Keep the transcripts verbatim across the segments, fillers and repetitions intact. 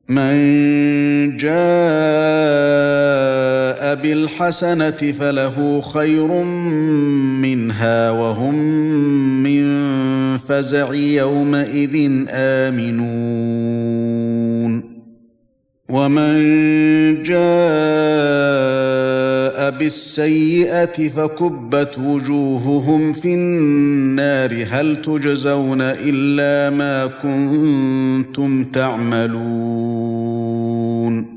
مَن جَاءَ بِالْحَسَنَةِ فَلَهُ خَيْرٌ مِّنْهَا وَهُم مِّن فَزَعٍ يَوْمَئِذٍ آمِنُونَ وَمَن جَاءَ بِالسَّيِّئَةِ فَكُبَّتْ وُجُوهُهُمْ فِي النَّارِ هَلْ تُجْزَوْنَ إِلَّا مَا كُنتُمْ تَعْمَلُونَ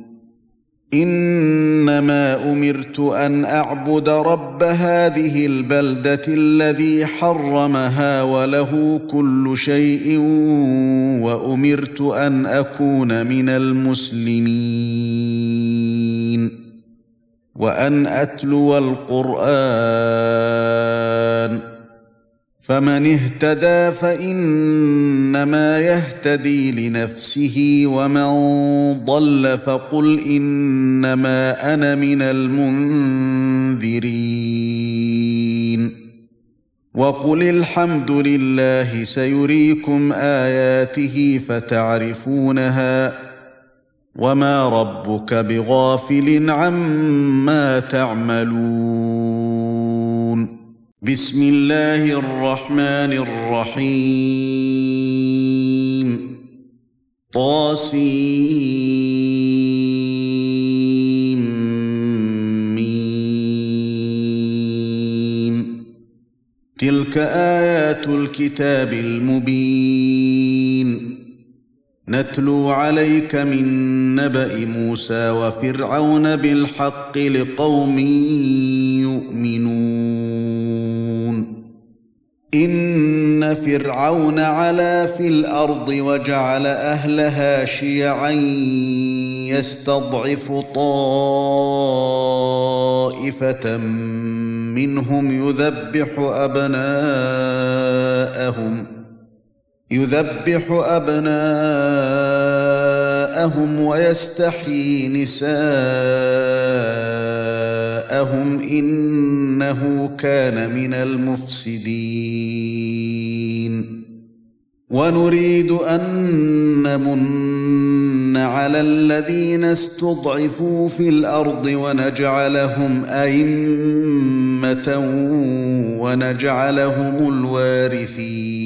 إِنَّمَا أُمِرْتُ أَنْ أَعْبُدَ رَبَّ هَذِهِ الْبَلْدَةِ الَّذِي حَرَّمَهَا وَلَهُ كُلُّ شَيْءٍ وَأُمِرْتُ أَنْ أَكُونَ مِنَ الْمُسْلِمِينَ وَأَنْ أَتْلُوَ الْقُرْآنَ فَمَنِ اهْتَدَى فَإِنَّمَا يَهْتَدِي لِنَفْسِهِ وَمَنْ ضَلَّ فَقُلْ إِنَّمَا أَنَا مِنَ الْمُنذِرِينَ وَقُلِ الْحَمْدُ لِلَّهِ سَيُرِيكُمْ آيَاتِهِ فَتَعْرِفُونَهَا وَمَا رَبُّكَ بِغَافِلٍ عَمَّا تَعْمَلُونَ بسم الله الرحمن الرحيم طاسيم ميم تلك آيات الكتاب المبين نتلو عليك من نبأ موسى وفرعون بالحق لقوم يؤمنون إن فرعون علا في الأرض وجعل أهلها شيعا يستضعف طائفة منهم يذبح أبناءهم يذبح أبناءهم ويستحيي نساءهم إنه كان من المفسدين ونريد أن نمن على الذين استضعفوا في الأرض ونجعلهم أئمة ونجعلهم الوارثين